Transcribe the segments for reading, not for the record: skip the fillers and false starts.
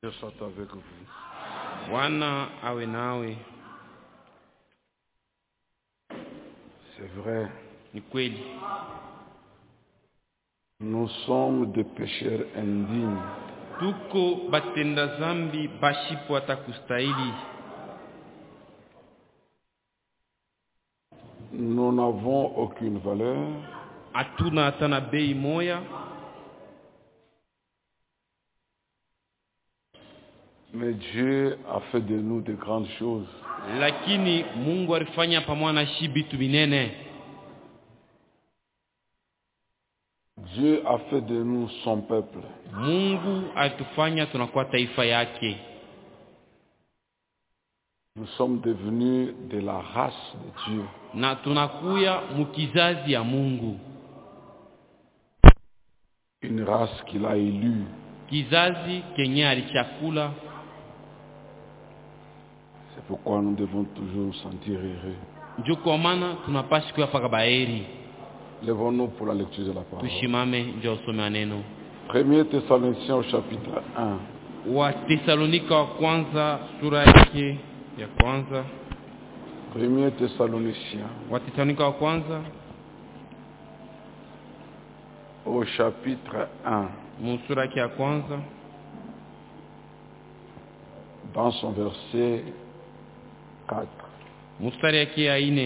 Dieu soit avec vous. Bwana awe nawe. C'est vrai, Ni kweli nous sommes des pécheurs indignes. tuko batenda zambi bashipo atakustahili. Nous n'avons aucune valeur. Hatuna hata na bei moya, Mais Dieu a fait de nous de grandes choses. lakini Mungu alifanya pamoja na shi bitu binene. Dieu a fait de nous son peuple. Mungu alitufanya tunakuwa taifa yake. Nous sommes devenus de la race de Dieu. Na tunakuya mukizazi ya Mungu. Une race qu'il a élue. Kizazi kenye alichakula. C'est pourquoi nous devons toujours nous sentir heureux. Ndio kwa maana tunapaswa kuwa pakabaeri. Lèvons-nous pour la lecture de la parole. Tushimame ndio usome neno. 1 Thessaloniciens au chapitre 1. Wa Tesalonika wa kwanza sura yake ya kwanza. 1 Thessaloniciens Wa Tesalonika wa kwanza au chapitre 1. sura yake ya kwanza Dans son verset 4. mstari yake ya 4.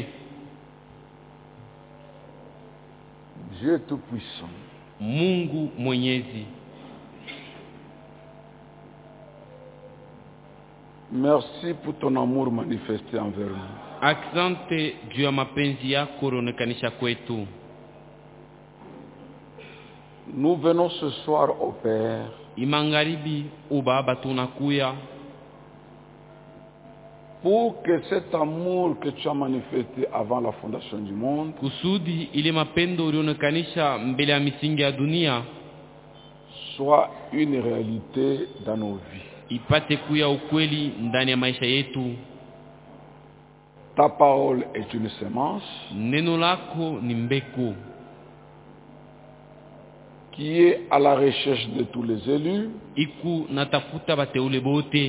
Dieu tout-puissant, Mungu mwenyezi, merci pour ton amour manifesté envers nous. asante juu ya mapenzi yako yanaonekanisha kwetu. Nous venons ce soir au Père Imangaribi ubaba tunakuya pour que cet amour que tu as manifesté avant la fondation du monde kusudi ile mapendo ulionekanisha mbele ya misingi ya dunia soit une réalité dans nos vies. ipate kuya ukweli ndani ya maisha yetu. Ta parole est une semence Neno lako ni mbeko qui est à la recherche de tous les élus iku natafuta bateule bote.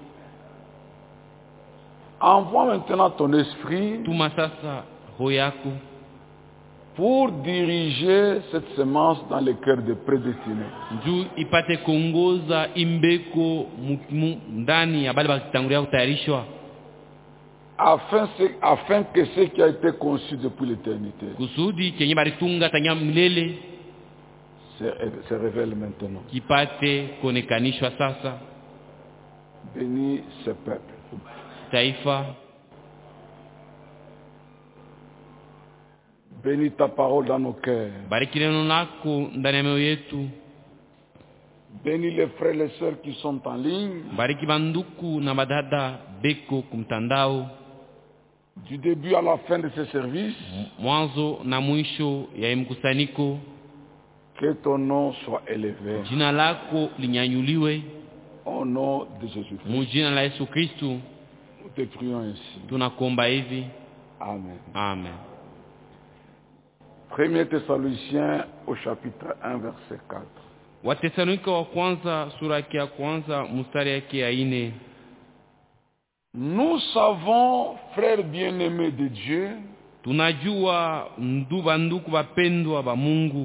Envoie maintenant ton esprit Tuma sasa roho yako pour diriger cette semence dans les cœurs des prédestinés. juu ipate kuongoza imbeko ndani ya bale bakitangulia kutayarishwa, Afin que ce qui a été conçu depuis l'éternité kusudi kenye balitunga tanya milele se révèle maintenant. kipate kuonekanishwa sasa. Bénis ce peuple. Taifa, Bénis ta parole dans nos cœurs. bariki neno lako ndani ya mioyo yetu. Bénis les frères et les sœurs qui sont en ligne, Bariki banduku na badada beko kumtandao, du début à la fin de ce service. mwanzo na mwisho ya mkusanyiko. Que ton nom soit élevé. Jina lako linyanyuliwe Au nom de Jésus-Christ. mujina la Yesu Kristu Nous te prions ainsi. tunakuomba hivi. Amen. Amen. 1 Thessaloniciens au chapitre 1 verset 4. Watesalonika wa kwanza sura yake ya kwanza mstari yake ya 4. Nous savons, frères bien-aimés de Dieu, Tunajua banduku bapendwa ba Mungu,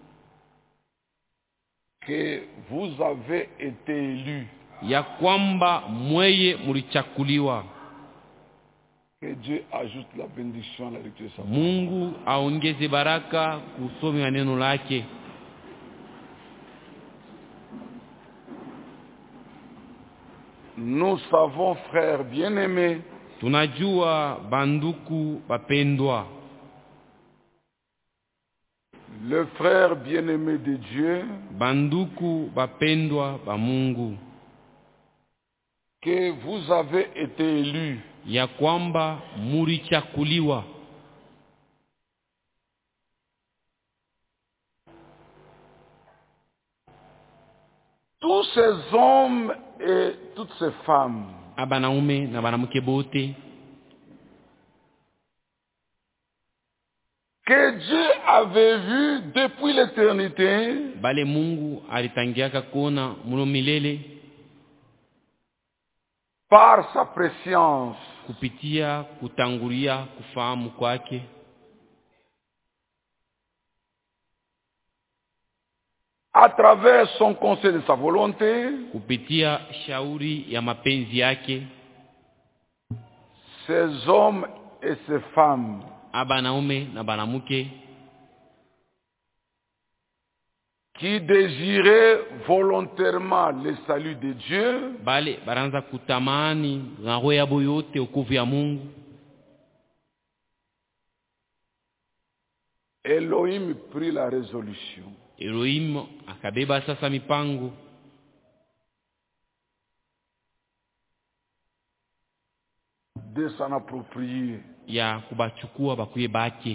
que vous avez été élus. ya kwamba mweye mulichakuliwa. Que Dieu ajoute la bénédiction à la lecture de sa parole. Mungu aongeze baraka kusomi wa neno lake. Nous savons, frères bien-aimés, Tunajua banduku bapendwa, le frère bien-aimé de Dieu, banduku bapendwa ba Mungu, que vous avez été élus. ya kwamba mulichakuliwa. Tous ces hommes et toutes ces femmes Abanaume na banamuke bote que Dieu avait vus depuis l'éternité bale Mungu alitangiaka kona mulo milele par sa préscience, kupitia kutangulia kufahamu kwake, à travers son conseil de sa volonté, kupitia shauri ya mapenzi yake, ces hommes et ces femmes abanaume na banamuke qui désiraient volontairement le salut de Dieu, bale baranza kutamani roho yabo yote wokovu ya Mungu. Elohim prit la résolution Elohim akabeba sasa mipango de s'en approprier. ya kubachukua bakuye bake.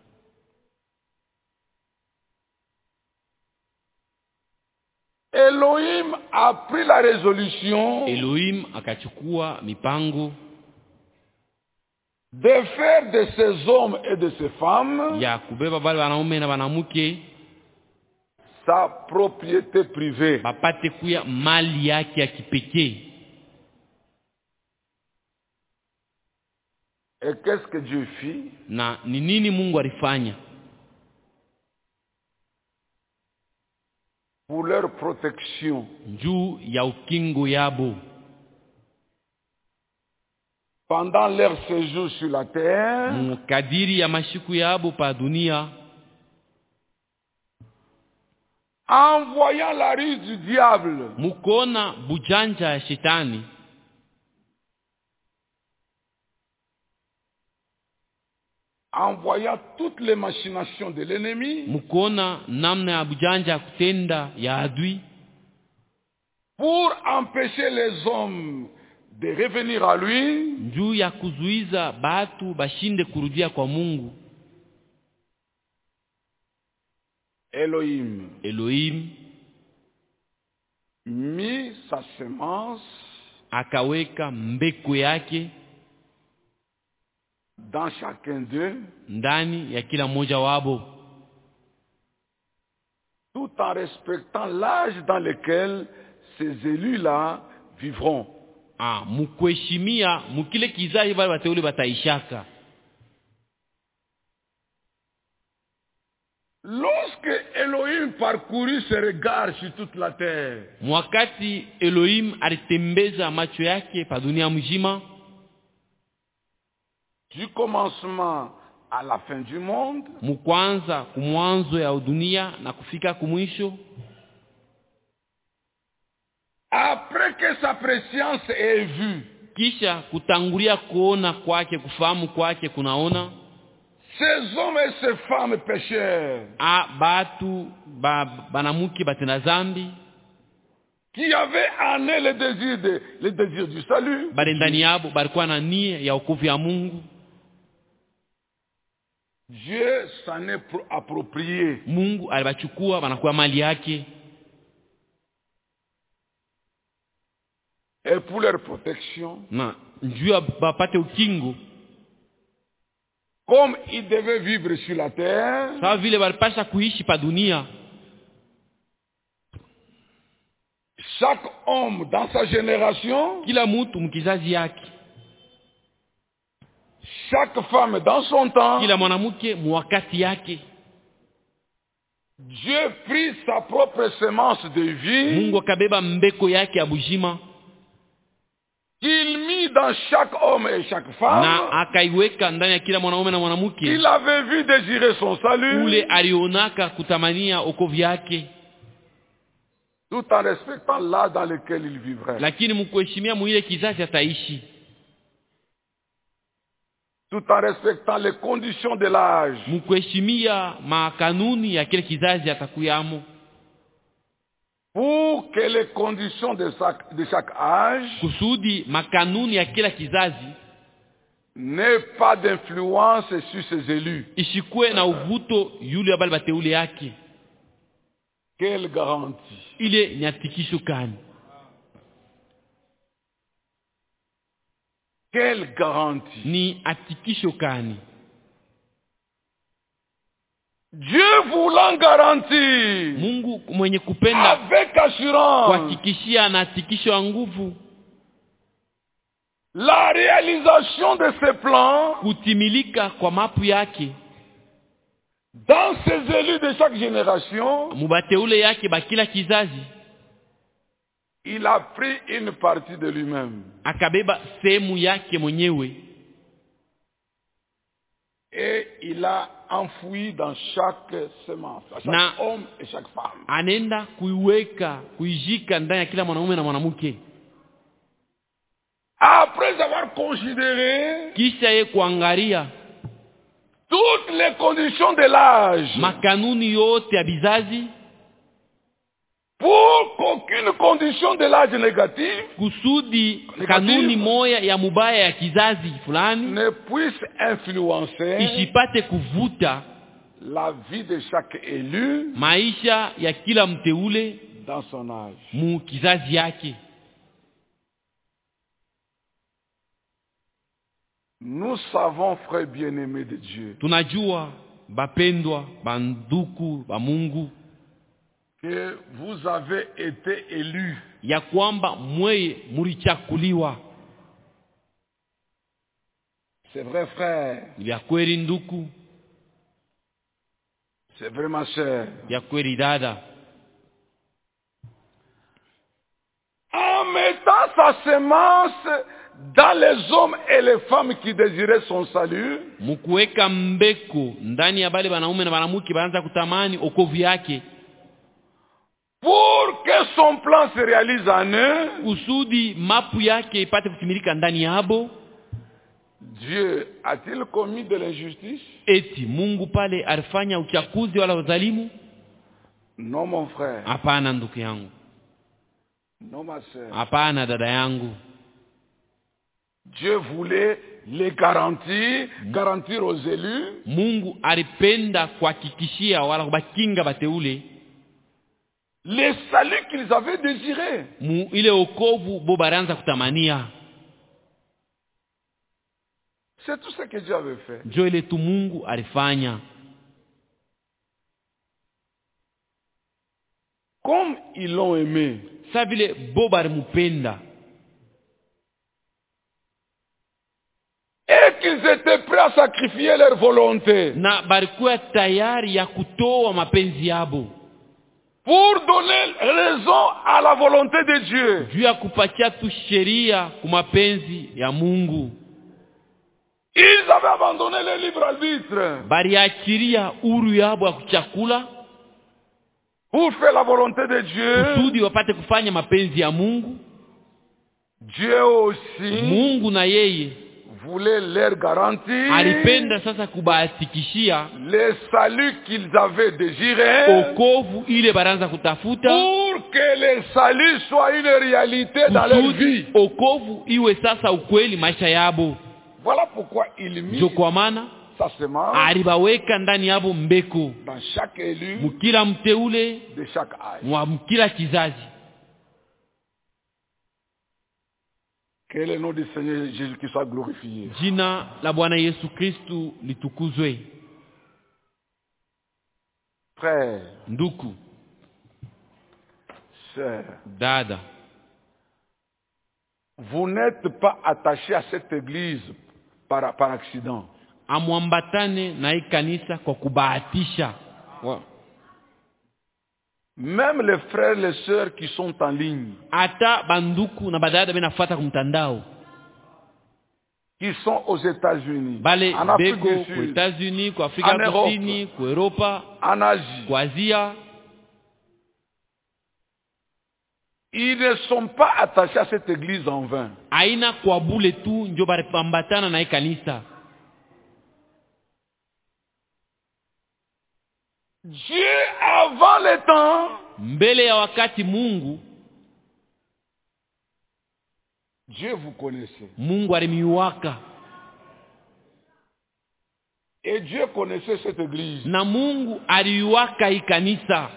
Elohim a pris la résolution Elohim akachukua mipango de faire de ces hommes et de ces femmes ya kubeba bale wanaume na banamuke sa propriété privée. bapate kuya mali yake ya kipekee. Et qu'est-ce que Dieu fit? Na ni nini Mungu alifanya? Pour leur protection, Juu ya ukingo yabo pendant leur séjour sur la terre, mukadiri ya mashiku yabo pa dunia, en voyant la ruse du diable, mukona bujanja ya shetani, en voyant toutes les machinations de l'ennemi, mukona namna ya bujanja ya kutenda ya adui, pour empêcher les hommes de revenir à lui, juu ya kuzuiza batu bashinde kurudia kwa Mungu. Elohim mit sa semence akaweka mbeko yake dans chacun d'eux, ndani ya kila mmoja wabo, tout en respectant l'âge dans lequel ces élus-là vivront. Mukuheshimia mukile kizazi bale bateule bataishaka. Lorsque Elohim parcourut ses regards sur toute la terre, Mwakati Elohim alitembeza macho yake pa dunia mzima, du commencement à la fin du monde, mukwanza kumwanzo ya dunia na kufika kumwisho, après que sa préscience est vue, kisha kutangulia kuona kwake, kufahamu kwake kunaona, ces hommes et ces femmes pécheurs batu banamuki batenda zambi qui avaient en eux le désir du salut, bale ndani yabo balikuwa na nia ya wokovu ya Mungu, Dieu s'en est approprié. Mungu alibachukua banakuwa mali yake, Et pour leur protection, na njuu ya bapate ukingo, comme ils devaient vivre sur la terre, sawa vile balipasha kuishi pa dunia, chaque homme dans sa génération, kila mtu mkizazi yake, chaque femme dans son temps, kila mwanamke mwakati yake, Dieu prit sa propre semence de vie, Mungu akabeba mbeko yake ya bujima, qu'il mit dans chaque homme et chaque femme, na akaiweka ndani ya kila mwanaume na mwanamke. il avait vu désirer son salut, Ule alionaka kutamania okovu yake, tout en respectant l'âge dans lequel il vivrait, lakini mkuheshimia muile kizazi ataishi, tout en respectant les conditions de l'âge, mkuheshimia makanuni ya kile kizazi atakuyamo, pour que les conditions de chaque âge kusudi makanuni ya kila kizazi n'aient pas d'influence sur ses élus. ishikwe na uvuto yule abali bateule yake. Quelle garantie! Ile ni atikisho kani? Quelle garantie! Ni atikisho kani? Dieu voulant garantir, Mungu mwenye kupenda avec assurance, kuhakikishia na atikisho ya nguvu, La réalisation de ces plans kutimilika kwa mapu yake dans ces élus de chaque génération, mubateule yake bakila kizazi, il a pris une partie de lui-même. akabeba sehemu yake mwenyewe, Et il a enfoui dans chaque semence, à chaque homme et chaque femme. anenda kuiweka kuijika ndani ya kila mwanaume na mwanamke. Après avoir considéré Kisha ye kuangalia toutes les conditions de l'âge, makanuni yote ya bizazi, pour qu'aucune condition de l'âge négative kusudi kanuni moya ya mubaya ya kizazi fulani ne puisse influencer isipate kuvuta la vie de chaque élu maisha ya kila mteule dans son âge. mu kizazi yake. Nous savons, frères bien-aimés de Dieu, Tunajua bapendwa banduku ba Mungu que vous avez été élus ya kwamba mweye mulichakuliwa. C'est vrai, frère. Ya kweli nduku, C'est vrai, ma chère. ya kweli dada. En mettant sa semence dans les hommes et les femmes qui désiraient son salut, Mukuweka mbeko ndani ya bale banaume na banamuke baanza kutamani okovu yake, pour que son plan se réalise en eux, kusudi mapu yake ipate kutimilika ndani yabo. Dieu a-t-il commis de l'injustice? Eti Mungu pale alifanya uchakuzi wala udhalimu? Non, mon frère. Hapana ndugu yangu, Non, ma sœur. hapana dada yangu. Dieu voulait les garantir aux élus Mungu alipenda kuhakikishia wala kubakinga bateule les saluts qu'ils avaient désirés. mu ile okovu bo baranza kutamania. C'est tout ce que Dieu avait fait. Njo ile tu Mungu alifanya. Comme ils l'ont aimé, Sa vile bo barimupenda et qu'ils étaient prêts à sacrifier leur volonté na barikuwa tayari ya kutoa mapenzi yabo pour donner raison à la volonté de Dieu. juu ya kupatia tu sheria ku mapenzi ya Mungu. Ils avaient abandonné le libre arbitre Bariachiria uru yabo ya kuchakula pour faire la volonté de Dieu. kusudi wapate kufanya mapenzi ya Mungu. Dieu aussi Mungu na yeye voulait leur garantir alipenda sasa kubahatikishia les saluts qu'ils avaient désirés okovu ile baranza kutafuta, pour que les saluts soient une réalité dans leur vie. kusudi okovu iwe sasa ukweli maisha yabo. Voilà pourquoi il mit Njo kwa maana sa semence alibaweka ndani yabo mbeko dans chaque élu mukila mteule de chaque âge. mwa mukila kizazi. Que le nom du Seigneur Jésus-Christ soit glorifié. Jina la Bwana Yesu Kristu litukuzwe. Frère, Nduku, sœur, dada, vous n'êtes pas attachés à cette église par accident. amwambatane na hii kanisa kwa kubahatisha. Même les frères et les sœurs qui sont en ligne, Ata banduku na badada benafuata kumtandao, qui sont aux États-Unis, bale en Afrique beko du kwa Sud, États-Unis, kwa Afrika en Europe, Kusini, kwa Europa, en Asie, kwa Asia, ils ne sont pas attachés à cette église en vain. aina kwa bule tu njo baripambatana na hii kanisa. Dieu, avant le temps, Mbele ya wakati Mungu, Dieu vous connaissait. Mungu alimiwaka Et Dieu connaissait cette église. na Mungu aliwaka hii kanisa.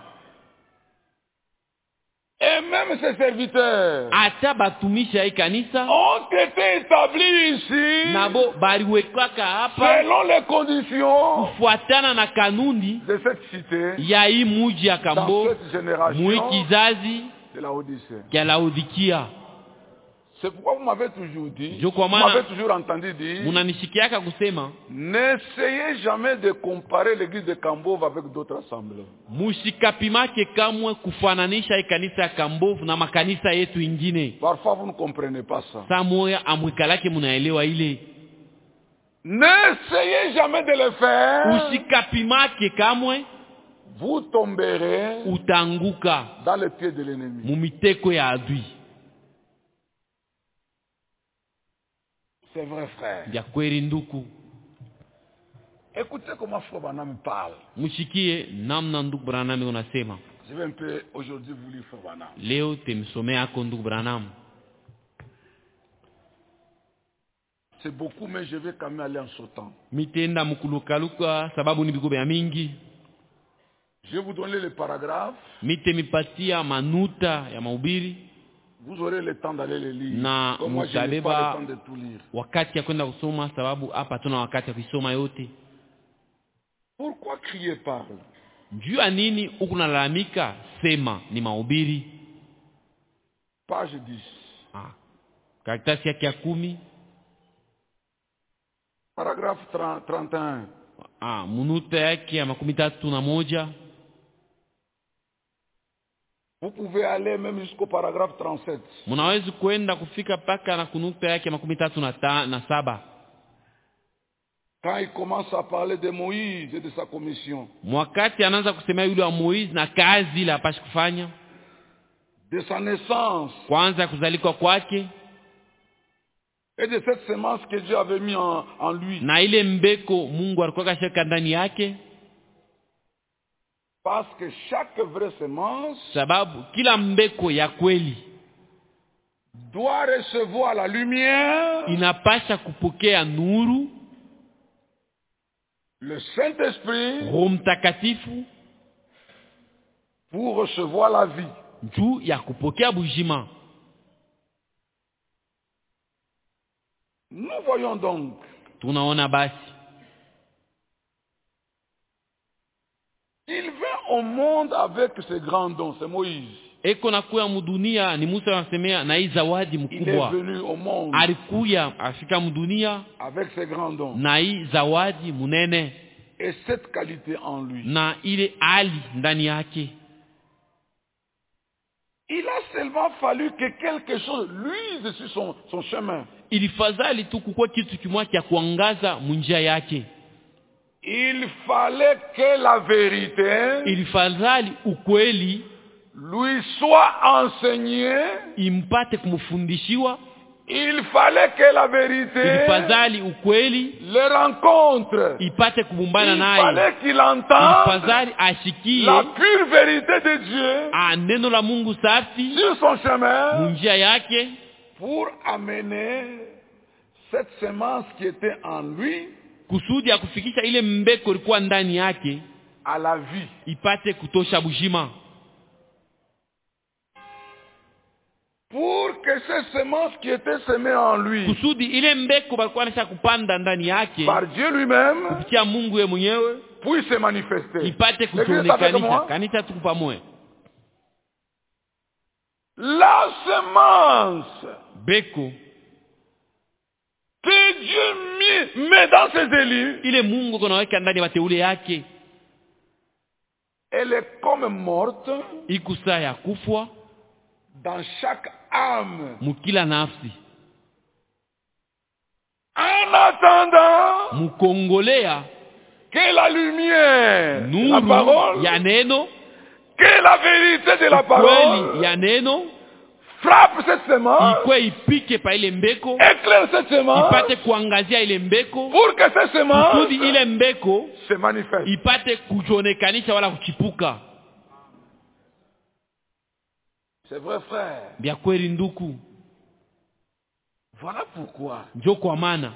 Et même ses serviteurs Ata batumisha hii kanisa ont été établis ici nabo baliwekaka hapa selon les conditions kufuatana na kanuni de cette cité ya hii muji ya dans Kambo cette génération mwi kizazi de la Odyssée. kya Laodikia. C'est pourquoi vous m'avez toujours dit, Ndio kwa vous maana m'avez toujours entendu dire, munanishikiaka kusema n'essayez jamais de comparer l'église de Kambova avec d'autres assemblées. musikapimake kamwe kufananisha kanisa ya Kambovu na makanisa yetu ingine. Parfois vous ne comprenez pas ça. Samoya amwikalake munaelewa ile. N'essayez jamais de le faire. Usikapimake kamwe, Vous tomberez utanguka dans les pieds de l'ennemi. mumiteko ya adui. C'est vrai, frère. Vya kweli nduku. Écoutez comment Frère Branham parle. Mushikie namna ndugu Branham unasema. Je vais un peu aujourd'hui vous lire Frère Branham. Leo temsomea ako ndugu Branham. C'est beaucoup, mais je vais quand même aller en sautant. Mitenda mukulukaluka sababu ni bigobe ya mingi. Je vais vous donner les paragraphes. Mipatia manuta ya mahubiri. Vous aurez le temps d'aller les lire. Na Comme moi, je n'ai pas le temps de tout lire. Wakati ya kwenda kusoma sababu hapa tuna wakati ya kusoma yote. Pourquoi crier parle? Juu ya nini ukunalalamika? Sema ni mahubiri. Page 10. Karatasi yake ya 10. Paragraphe 31. Munuta yake ya 31. Vous pouvez aller même jusqu'au paragraphe 37. Munaweza kwenda kufika paka na kunuta yake ya 37. Quand il commence à parler de Moïse et de sa commission. Mwakati anaanza kusema yule wa Moïse na kazi ile apashi kufanya. De sa naissance. Kwanza kuzalika kwake. Et de cette semence que Dieu avait mis en lui. Na ile mbeko Mungu alikuwa kashaka ndani yake. Parce que chaque vraie semence, sababu kila mbeko ya kweli doit recevoir la lumière, inapasha kupokea nuru, le Saint-Esprit, Roho Mtakatifu, pour recevoir la vie. juu ya kupokea bujima. Nous voyons donc, tunaona basi il vint au monde avec ses grands dons, c'est Moïse. Eko nakuya mudunia ni Musa anasemea na hii zawadi mkubwa. Il est venu au monde. Alikuya afika mudunia avec ses grands dons. Na hii zawadi munene. Et cette qualité en lui. Na ile ali ndani yake. Il a seulement fallu que quelque chose luise sur son chemin. Ilifadhali tu kukua kitu kimoja cha kuangaza munjia yake. Il fallait que la vérité ilifadhali ukweli lui soit enseignée, impate kumfundishiwa. Il fallait que la vérité ilifadhali ukweli le rencontre. ipate kubumbana naye. Il fallait qu'il entende ilifadhali ashikie la pure vérité de Dieu neno la Mungu safi sur son chemin munjia yake, pour amener cette semence qui était en lui kusudi ya kufikisha ile mbeko ilikuwa ndani yake à la vie, ipate kutosha bujima. Pour que ces semences qui étaient semées en lui kusudi ile mbeko balikuwa nasha kupanda ndani yake par Dieu lui-même kupitia Mungu yeye mwenyewe puisse se manifester. ipate kuonekana. Kanisa tuko pamoja. La semence beko que Dieu met dans ses élus, ile Mungu konaweka ndani ya wateule yake, elle est comme morte ikusa ya kufwa dans chaque âme, mukila nafsi. En attendant mukongolea que la lumière, nuru la parole, ya neno, que la vérité de la parole ya neno frappe cette semence, ikwe ipike pa ile mbeko, éclaire cette semence, ipate kuangazia ile mbeko, pour que cette semence kusudi ile mbeko se manifeste, ipate kujonekanisha wala kuchipuka. C'est vrai, frère. Bia kweli nduku. Voilà pourquoi. Njo kwa maana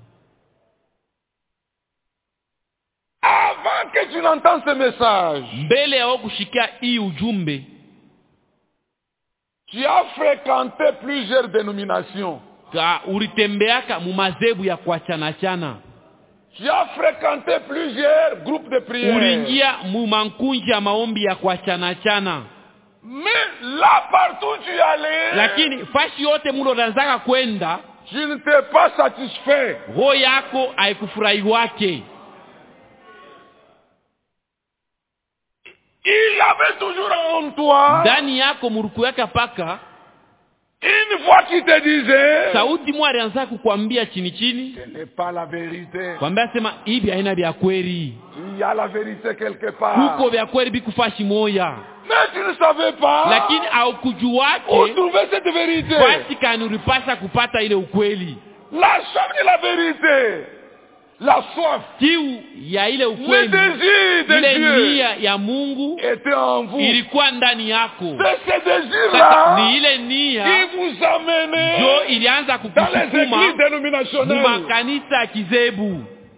avant que tu n'entends ce message, mbele ya kushikia hii ujumbe, tu as fréquenté plusieurs dénominations. Ulitembeaka mu mazebu ya kuachana chana. Tu as fréquenté plusieurs groupes de prière. Uliingia mu mankunji ya maombi ya kuachana chana. Mais là, partout tu y allais, lakini fashi yote mulo unazaka kwenda, tu ne t'es pas satisfait. roho yako haikufurahi wake. Il y avait toujours en toi Ndani yako muruku yaka paka une voix qui te disait, sauti mwa alianza kukwambia chini chini, ce n'est pas la vérité. kwambia sema hivi haina vya kweli. Il y a la vérité quelque part. Huko vya kweli bikufashi moya. Mais tu ne savais pas Lakini où haukujuake trouver cette vérité. basi kanuripasa kupata ile ukweli. La soif de la vérité. La soif. Kiu ya ile Le ukweli, désir de ile Dieu nia ya Mungu était en vous. ilikuwa ndani yako. C'est ce Sasa désir-là ni ile nia qui vous amenait jo ilianza dans les kukusukuma églises dénominationnelles. mumakanisa ya kizebu.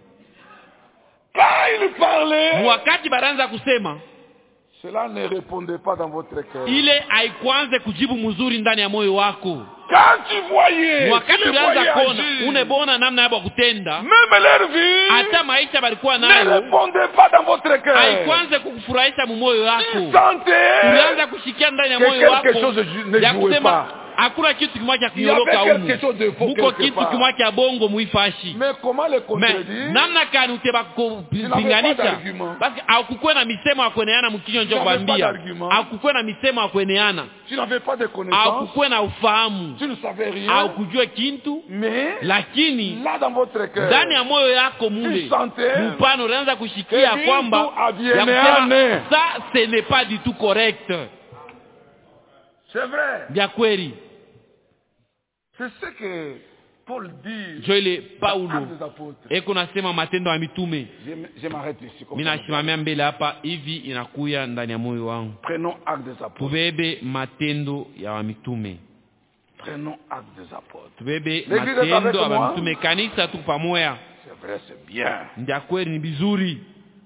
Quand il parlait, Wakati baranza kusema, cela ne répondait pas dans votre cœur. ile haikuanze kujibu mzuri ndani ya moyo wako. Quand tu voyais, Wakati tu les ulianza voyais kuona agir, unebona namna yabo kutenda, même leur vie hata maisha balikuwa ne nayo répondait pas dans votre cœur. haikuanze kukufurahisha mu moyo Tu wako. sentais Ulianza kushikia ndani ya que moyo wako quelque chose ne ya jouait kusema pas. hakuna kitu kimoja Il y avait kinyoroka quelque humu, chose de faux muko quelque kitu part. kimoja cha bongo muifashi. Mais comment le Me, contredire? namna kani uteba pas kupinganisha? d'argument. Basi hakukuwa na misemo ya kueneana mkinywa njo Tu n'avais kwambia. pas d'argument. Hakukuwa na misemo ya kueneana. Tu n'avais pas de connaissances. Hakukuwa na ufahamu. Tu ne savais rien. Haukujua kintu, Mais lakini là dans votre cœur, ndani ya moyo yako tu mule sentais mpano unaanza kushikia que kwamba Bintu avienne ya kusema ane. ça ce n'est pas du tout correct. c'est vrai. Vya kweli C'est ce que Paul dit. jo ile dans Paulo Actes des Apôtres. eko nasema Matendo ya Mitume. Je m'arrête ici. comme Mimi ça. nasimamia mbele hapa hivi inakuya ndani ya moyo wangu. Prenons Actes des Apôtres. Tubebe Matendo ya Mitume. Prenons Actes des Apôtres. Tubebe L'église est Matendo avec ya moi. Mitume, kanisa tu pamoja. C'est vrai, c'est bien. Ndia kweli ni bizuri.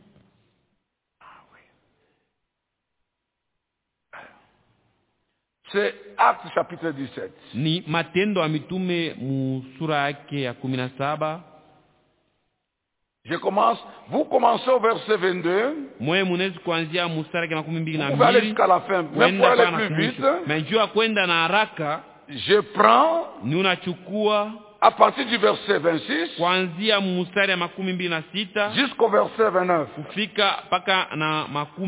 C'est Actes chapitre 17. Ni Matendo ya Mitume mu sura yake ya 17. Je commence. Vous commencez au verset 22. Mwe munezi kuanzia mstari wa 22. Vous pouvez aller jusqu'à la fin. Même pour aller plus vite, Menjua kwenda na haraka je prends ni unachukua à partir du verset 26 kuanzia mstari wa 26 jusqu'au verset 29. kufika paka na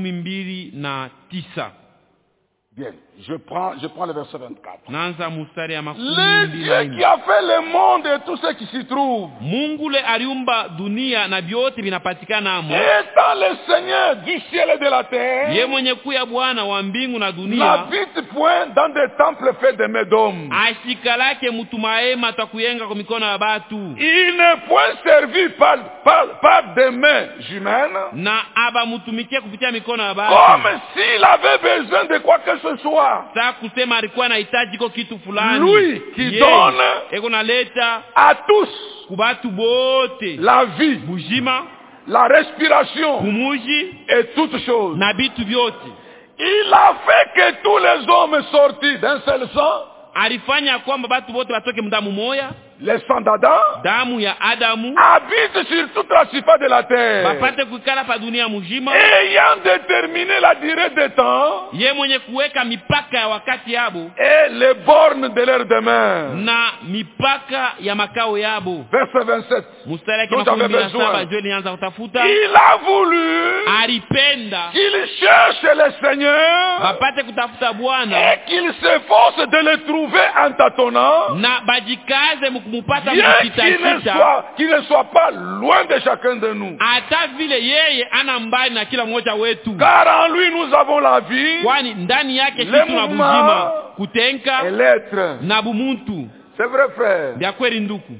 29. Bien, je prends le verset 24. Naanza mstari ya Le Dieu qui a fait le monde et tout ce qui s'y trouve, Mungu le aliumba dunia na vyote vinapatikana amo. étant le Seigneur du ciel et de la Ye terre, mwenye kuya Bwana wa mbingu na dunia, n'habite point dans des temples faits de mains d'hommes. ashikalake mutumaema takuyenga kwa mikono ya batu, Il n'est point servi par des mains humaines, na aba mutumikia kupitia mikono ya batu. comme s'il avait besoin de quoi que ce soit. Sa kusema alikuwa anahitaji ko kitu fulani. Lui qui Ye, donne eko naleta à tous kubatu bote la vie, bujima, la respiration kumuji et toutes choses. na bitu vyote. Il a fait que tous les hommes sortis d'un seul sang, Alifanya kwamba batu bote batoke mdamu moya, les sangs d'Adam, damu ya Adamu, habitent sur toute la surface de la terre, bapate kuikala pa dunia mujima. ayant déterminé la durée des temps Ye mwenye kuweka mipaka ya wakati yabo et les bornes de leur demeure. na mipaka ya makao yabo. Verset 27. Mstari yake Dont j'avais besoin. 17 ndio nianza kutafuta. Il a voulu Alipenda qu'il cherche le Seigneur bapate kutafuta Bwana et qu'il s'efforce de le trouver en tâtonnant, na bajikaze mkumupata bien mkitachita, qu'il ne soit pas loin de chacun de nous. hata vile yeye ana mbali na kila mmoja wetu, Car en lui nous avons la vie kwani ndani yake Le kitu na mouvement buzima kutenka et l'être. na bumuntu. C'est vrai, frère. Ndia kweli nduku,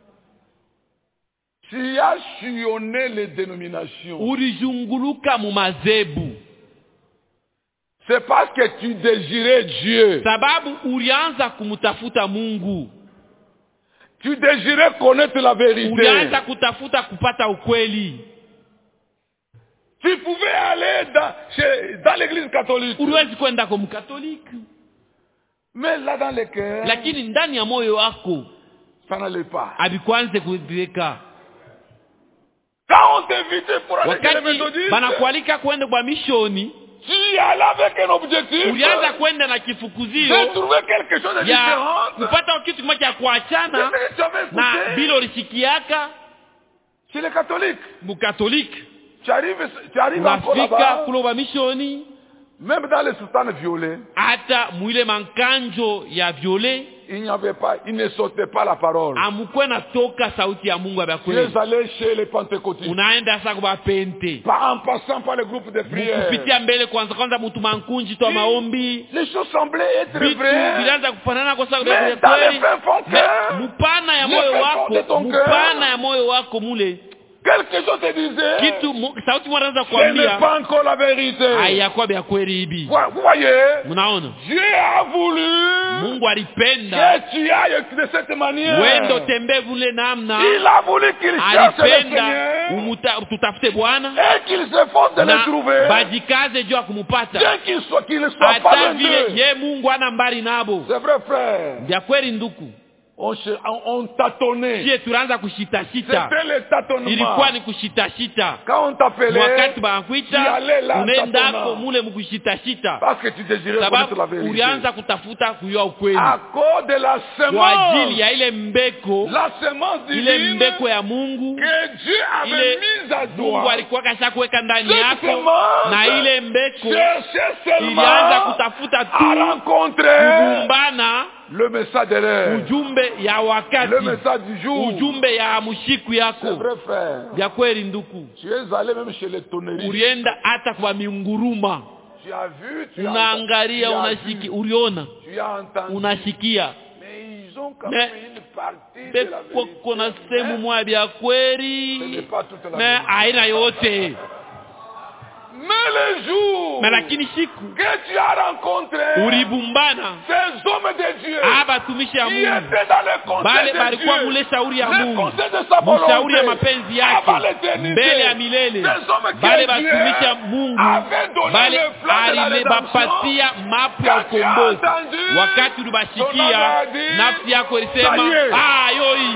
Tu as sillonné les dénominations. ulijunguluka mu mazebu C'est parce que tu désirais Dieu. sababu ulianza kumutafuta Mungu, Tu désirais connaître la vérité. ulianza kutafuta kupata ukweli. Tu pouvais aller dans l'église catholique. Uliwezi kwenda kwa Mkatoliki, Mais là dans le cœur, lakini ndani ya moyo wako ça n'allait pas. abikwanze kuweka. Quand on t'invitait pour aller chez les Wakati méthodistes, banakualika kwenda kwa mishoni, Tu y allais avec un objectif. ulianza kwenda na kifukuzio J'ai trouvé quelque chose de ya différent. kupata kitu kimoja cha kuachana Tu avais na écouté. bila ulisikiaka Chez les catholiques. mukatoliki. Tu arrives encore Unafika là-bas. kuloba mishoni Même dans les sultanes violets, hata mwile mankanjo ya violet il ne sortait pas la parole. amukwe natoka sauti ya Mungu Tu abakweli. es allé chez les pentecôtistes. Unaenda sasa kwa pente. En passant par les groupes de prière. Kupitia mbele kwanza mtu mankunji toa maombi. Les choses semblaient être Vitu vraies. vilianza kufanana kwa sababu Mais ya dans le kweli. fin fond cœur, Mupana ya le moyo fin fond de wako, ton cœur, mupana ya moyo wako mule. quelque chose te disait, Kitu sauti mwanza ce n'est kuambia pas encore la vérité. hayakuwa vya kweli hivi. Vous voyez, Mnaona? Dieu a voulu Mungu alipenda que tu ailles de cette manière. wendo tembe vule namna. Il a voulu qu'il cherche le Alipenda Seigneur tutafute Bwana et qu'il s'efforce de le na trouver. bajikaze juu ya kumupata. Bien qu'il soit pas Hata loin vile d'eux. ye Mungu ana mbali nabo. C'est vrai, frère. Vya kweli nduku. On tâtonnait. Sie tunaanza kushitashita. C'était le tâtonnement. Ilikuwa ni kushitashita. Quand on t'appelait, Wakati tu bakuita allais là unaendako tâtonnant. mule mkushitashita. Parce que tu désirais connaître la Sababu vérité. ulianza kutafuta kujua ukweli. À cause de la Kwa ajili semence. ya ile mbeko, La semence ile divine mbeko ya Mungu, que Dieu avait ile mise à Mungu toi. alikuwa kasha kuweka ndani Cette yako, semence na ile mbeko cherchait seulement ilianza kutafuta à tu rencontrer kubumbana le message de l'heure. ujumbe ya Le wakati, message du jour. ujumbe ya mushiku C'est yako. vrai, frère. Vya kweli nduku, Tu es allé même chez les tonneries. ulienda hata kwa minguruma, Tu as vu, tu as unaangalia, tu as unashiki, vu, uliona, tu as entendu. unashikia. Mais ils ont quand Mais même une partie de la Beko vérité. kuna sehemu moja vya Ce n'est kweli, pas toute la na vérité. aina yote. Mais le jour Na lakini siku que tu as rencontré ulibumbana ces hommes de Dieu batumishi ya qui Mungu étaient dans le conseil bale de balikuwa Dieu, mule shauri ya le Mungu, conseil de sa volonté, mshauri ya mapenzi avant yake l'éternité, mbele ya milele, ces hommes qui bale Dieu batumishi ya Mungu avait donné bale le plan de la alibapatia rédemption. mapu ya Quand tu as ukombozi. entendu, Wakati ton ulibashikia, âme a dit, nafsi yako ilisema ça y est. yoi,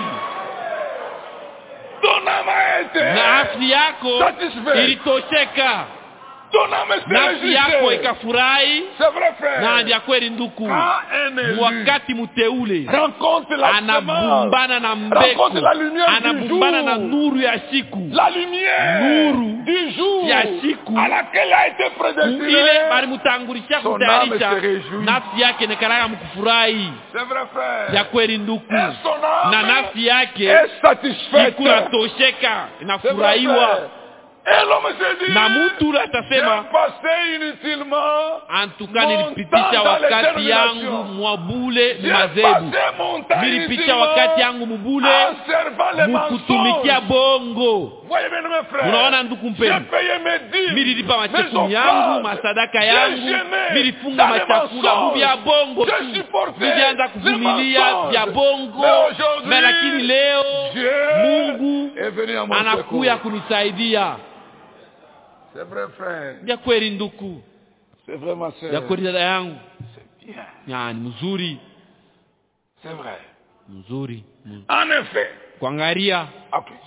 Ton âme a été nafsi yako satisfait. ilitosheka, Ton âme s'est nafsi yako réjouie. ikafurahi. C'est vrai, frère. Na vya kweli nduku, Quand un élu wakati muteule rencontre la semence, anabumbana na mbeko, rencontre la lumière du anabumbana na jour, nuru ya siku, la lumière Nuru du jour ya siku à laquelle a été prédestinée. ile balimutangulisha Son kutayarisha, âme se réjouit. nafsi yake nekaraga mkufurahi. C'est vrai, frère. Vya kweli nduku, Et son âme na nafsi yake est satisfaite. ikunatosheka, C'est vrai, inafurahiwa. frère. Et l'homme se dit, Na mtu j'ai atasema, passé inutilement antuka mon nilipitisha temps dans les wakati yangu terminations. mwabule J'ai mumazebu, passé mon temps nilipitisha inutilement wakati yangu mubule en servant les mukutumikia mensonges. bongo. Voyez bien, mes frères. Unaona ndugu J'ai mpendwa, payé mes dîmes, mililipa mes machekuni yangu, offrandes. masadaka J'ai yangu, gêné milifunga dans les machakula mensonges. muvya bongo J'ai tu, supporté nilianza les kuvumilia mensonges. vya bongo. Mais aujourd'hui, Na lakini leo Dieu Mungu est venu à mon anakuya secours. kunisaidia. C'est vrai, frère. Vya kweli nduku, C'est vrai, ma vya soeur. kweli dada yangu, C'est bien. yani mzuri C'est vrai. mzuri. En effet, Kuangalia après,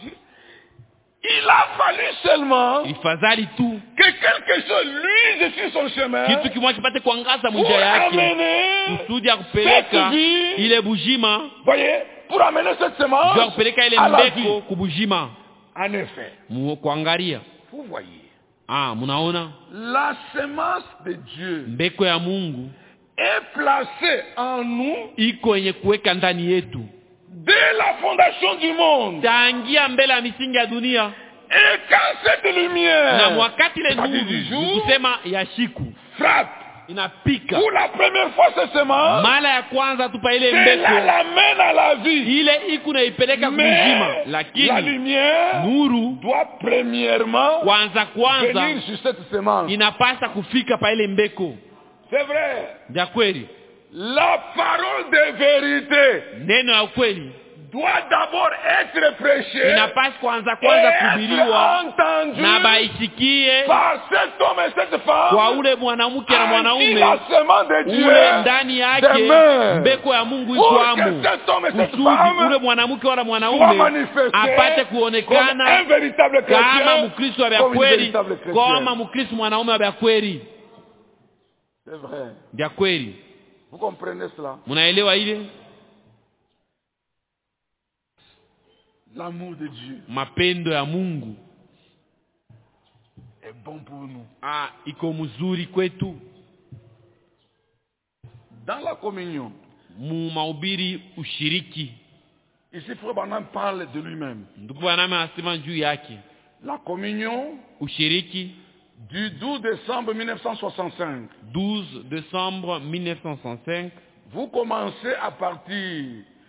il a fallu seulement ifadhali tu que quelque chose lui sur son chemin kitu kimoja kipate kuangaza pour mwanja yake, amener kusudi ya kupeleka cette vie, ile bujima, voyez, pour amener cette semence juu ya kupeleka ile à la mbeko vie. kubujima. En effet, Kuangalia, vous voyez, munaona la semence de Dieu mbeko ya Mungu est placée en nous iko yenye kuweka ndani yetu dès la fondation du monde. tangia mbele ya misingi ya dunia. Et quand cette lumière Na wakati ile c'est-à-dire du nuru jour, nikusema ya siku frappe inapika pour la première fois cette semence, mara ya kwanza tupa ile cela mbeko l'amène à la vie. ile iku naipeleka kumujima, Mais la lakini lumière nuru doit premièrement kwanza venir sur cette semence. inapasa kufika pa ile mbeko. C'est vrai. Vya kweli, La parole de vérité neno ya ukweli doit d'abord être prêchée inapasa kwanza et être kuhubiriwa entendue na baisikie par cet homme et cette femme kwa ule mwanamke na en qui mwanaume la semence de Dieu ule ndani yake demeure. mbeko ya Mungu Pour ikwamo, que cet homme et cette kusudi femme ule mwanamke wala soit mwanaume manifesté apate comme kuonekana un véritable kama chrétien, Mkristo wa vya comme une kweli, véritable kama chrétienne. Mkristo mwanaume wa vya kweli. C'est vrai. Vya kweli. Vous comprenez cela? Munaelewa ile? L'amour de Dieu Mapendo ya Mungu est bon pour nous. Iko mzuri kwetu. Dans la communion, Mu mahubiri ushiriki. ici Frère Branham parle de lui-même. Ndugu Branham anasema juu yake. La communion Ushiriki du 12 décembre 1965. 12 décembre 1965. Vous commencez à partir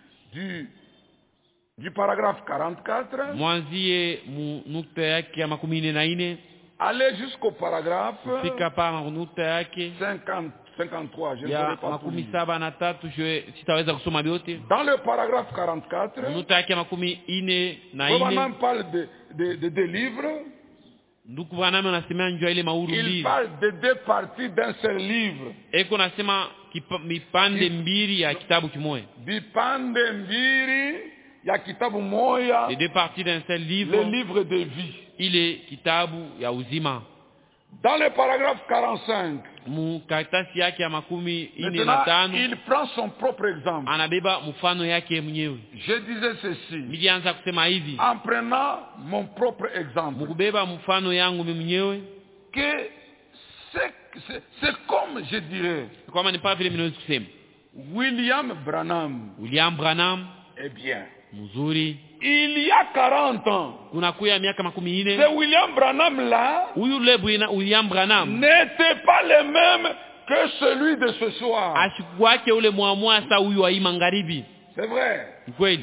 du paragraphe 44. Mwanzie mu nukta yake ya 14. Allez jusqu'au paragraphe Fika pa nukta yake 53. Je ne ya saurais pas tout lire. 73. Sitaweza kusoma vyote. Dans le paragraphe 44, Nukta yake ya 14. Branham parle de deux livres. Ndugu Branham anasema njoo ile mauru Il mbili. parle de deux parties d'un seul livre. Eko nasema mipande mbili ya kitabu kimoja. Vipande mbili ya kitabu moja. Les deux parties d'un seul livre. Le livre de vie. Ile kitabu ya uzima. Dans le paragraphe 45, Mu karatasi yake ya 45. maintenant, il prend son propre exemple. Anabeba mfano yake mwenyewe. Je disais ceci. Nilianza kusema hivi. En prenant mon propre exemple. Mukubeba mfano yangu mimi mwenyewe. Que c'est comme je dirais. Kama ni pas vile mimi kusema. William Branham. Eh bien. Mzuri. Il y a 40 ans. Kuna kuya miaka 40. Ce William Branham là. William Branham n'était pas le même que celui de ce soir. Ashikuwake ule muamua sa huyu wa magharibi. C'est vrai. Kweli.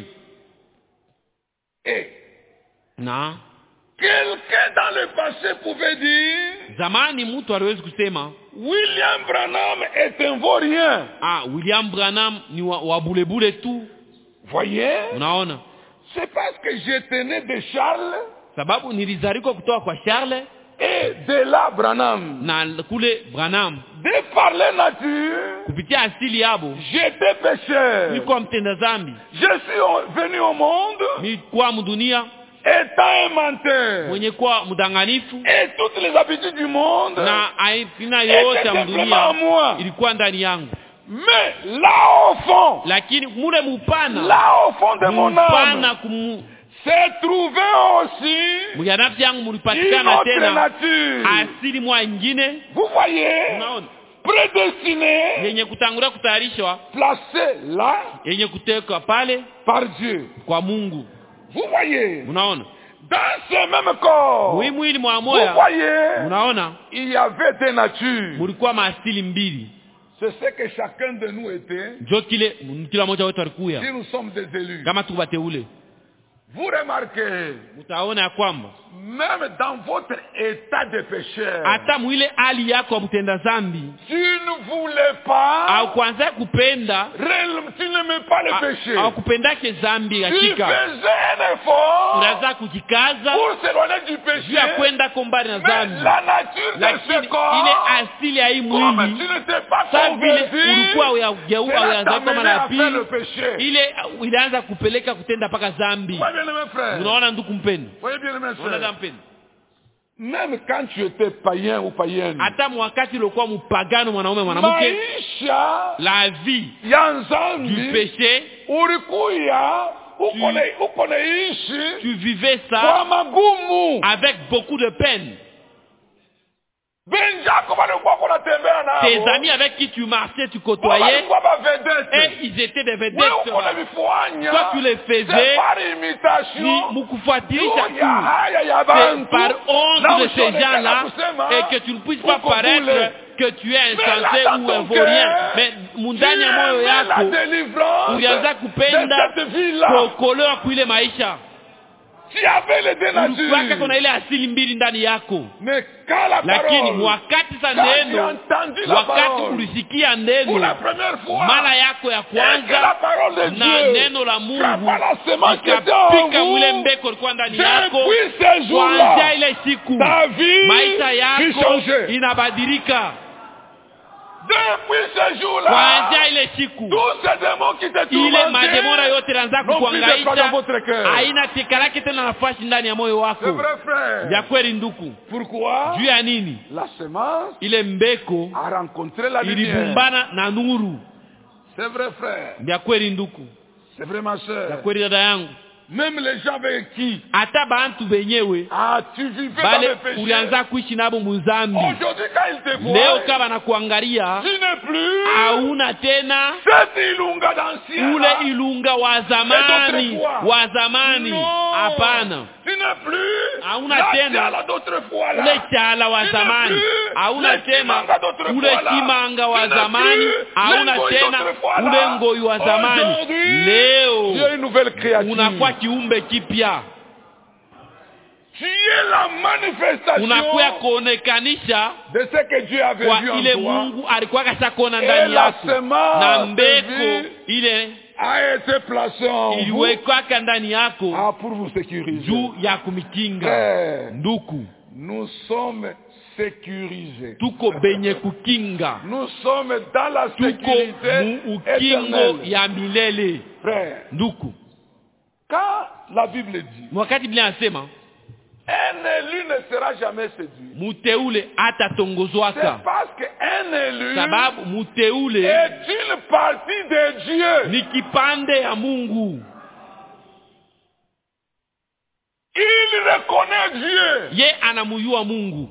Et na quelqu'un dans le passé pouvait dire zamani mtu aliwezi kusema William Branham est un vaurien. William Branham ni wa bulebule tu. Voyez? Unaona? C'est parce que j'étais né de Charles. Sababu nilizalika kutoka kwa Charles et de la Branham. Na kule Branham. De par la nature. Kupitia asili yabo. J'étais pécheur. Nilikuwa mtenda dhambi. Je suis venu au monde. Nilikuwa mdunia. Étant un menteur. Mwenye kuwa mdanganifu. Et toutes les habitudes du monde. Na aina yote ya dunia ilikuwa ndani yangu. Mais là au fond. Lakini mule mupana. Là au fond de mon âme. Mupana kumu. C'est trouvé aussi une autre nature. Asili mwa ingine. Vous voyez? Unaona? Prédestiné. Yenye kutangulia kutayarishwa. Placé là. Yenye kutekwa pale. Par Dieu. Kwa Mungu. Vous voyez? Unaona? Dans ce même corps. Oui, mwili mwa moya. Vous voyez? Unaona? Il y avait deux natures. Mulikuwa maasili mbili. C'est ce que chacun de nous était. Ndio kila mmoja wetu alikuwa. Si nous sommes des élus. Kama tubateule. Vous remarquez, mutaona ya kwamba même dans votre état de pécheur, hata mwile hali yako ya mtenda dhambi, tu ne voulais pas, au kwanza kupenda, tu n'aimais pas le péché, au kupendake dhambi hakika, tu faisais un effort, unaanza kujikaza pour s'éloigner du péché, ya kwenda kombali na dhambi. La nature de ce corps, ile asili ya hii mwili, tu n'étais pas converti, ulikuwa uyaanza kama na pili, ile ilianza kupeleka kutenda paka dhambi. Unaona ndugu mpendwa? Unaona mpendwa? Même quand tu étais païen ou païenne, hata wakati ulikuwa mpagano mwanaume mwanamke, la vie du péché, tu vivais ça avec beaucoup de peine. Tes amis avec qui tu marchais, tu côtoyais, et ils étaient des vedettes. Toi, tu les faisais, c'est par honte de ces gens-là, et que tu ne puisses pas paraître que tu es insensé ou un vaurien. Mais mundani ya moyo yako ulianza kupenda kuokolewa kwa ile maisha. Ulikuwaka kuna ile asili mbili ndani yako. Lakini wakati sa neno, wakati ulisikia neno mara yako ya kwanza na neno la Mungu ikapika mwile mbeko ulikuwa ndani yako, kuanzia ile siku maisha yako inabadilika. Kuanzia ile siku ile mademona yote inaanza kukuhangaisha, haina tekalake tena nafasi ndani ya moyo wako. C'est vrai, frère. Ya kweli ndugu. Pourquoi? Juu ya nini? La semence ile mbeko a rencontré la lumière. Ilibumbana na nuru. C'est vrai, frère. Ya kweli ndugu. C'est vrai, ma sœur. Ya kweli dada yangu. Même les gens avec qui ata bantu benyewe tu vivais dans le péché. Ulianza kuishi nabo muzambi. Aujourd'hui quand ils te voient, leo kama nakuangalia, tu n'es plus hauna tena cet ilunga d'ancien, ule ilunga wa zamani. Hapana. Tu n'es plus hauna tena ule chala wa zamani. Hauna tena ule kimanga wa zamani. Hauna tena ule ngoi wa zamani. Leo tu es une nouvelle créature. Unakuwa kiumbe kipya. Tu es la manifestation unakuwa kuonekanisha de ce que Dieu avait vu en ile toi. Mungu alikuwa kashakuona ndani yako. Na mbeko ile a été placée en vous iliwekwa ndani yako pour vous sécuriser. Juu ya kumikinga. Nduku, nous sommes sécurisés. Tuko benye kukinga. Nous sommes dans la sécurité ukingo ya milele. Frère, nduku, quand la Bible dit, wakati Biblia inasema un élu ne sera jamais séduit, muteule atatongozwaka. c'est parce que un élu sababu muteule est une partie de Dieu. Ni kipande ya Mungu. Il reconnaît Dieu. Ye anamuyua Mungu.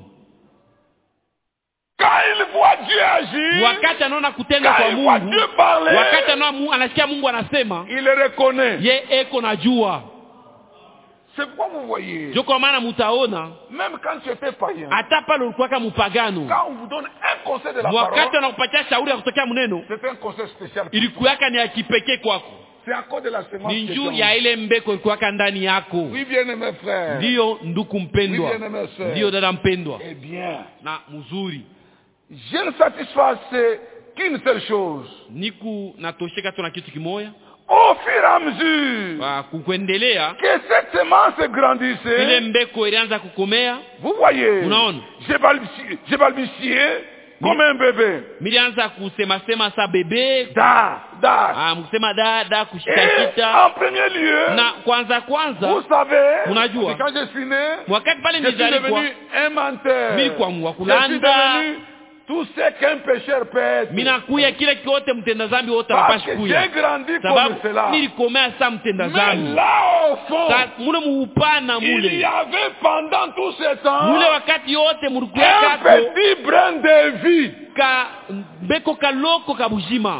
Quand il voit Dieu agir, wakati anaona kutenda kwa Mungu, wakati anasikia Mungu anasema, il le reconnaît. Ye eko najua. C'est pourquoi vous voyez, Joko maana mutaona, même quand tu étais païen, hata pale ulikuwa kama mpagano, quand on vous donne un conseil de la wakati parole, anakupatia shauri ya kutokea mneno, c'est un conseil spécial. Ilikuwa ni ya kipekee kwako. C'est à cause de la semence. Ni juu ya ile mbeko ilikuwa ndani yako. Oui, bien-aimé frère. Ndio ndugu mpendwa. Oui, bien-aimé sœur. Ndio dada mpendwa. Eh bien, na mzuri. Je ne satisfaisais qu'une seule chose. Niku natosheka tu na kitu kimoja. Au fur et à mesure kukuendelea que cette semence grandissait, ile mbeko ilianza kukomea. Vous voyez, unaona, j'ai balbutié comme un bébé. Milianza kusema sema sa bebe. Mkusema da kushikakita. En premier lieu, na kwanza vous savez, unajua, quand je suis né, wakati pale je suis devenu un menteur. Milikuwa je suis devenu tout ce qu'un pécheur peut être. Minakuya kile kiote mtenda zambi wote anapashi kuya. J'ai grandi comme cela. Nilikomea sa mtenda zambi. Mais là au fond, mule muupana mule, il y avait pendant tout ce temps mule wakati yote mulikuya un petit brin de vie. Ka mbeko kaloko kabujima.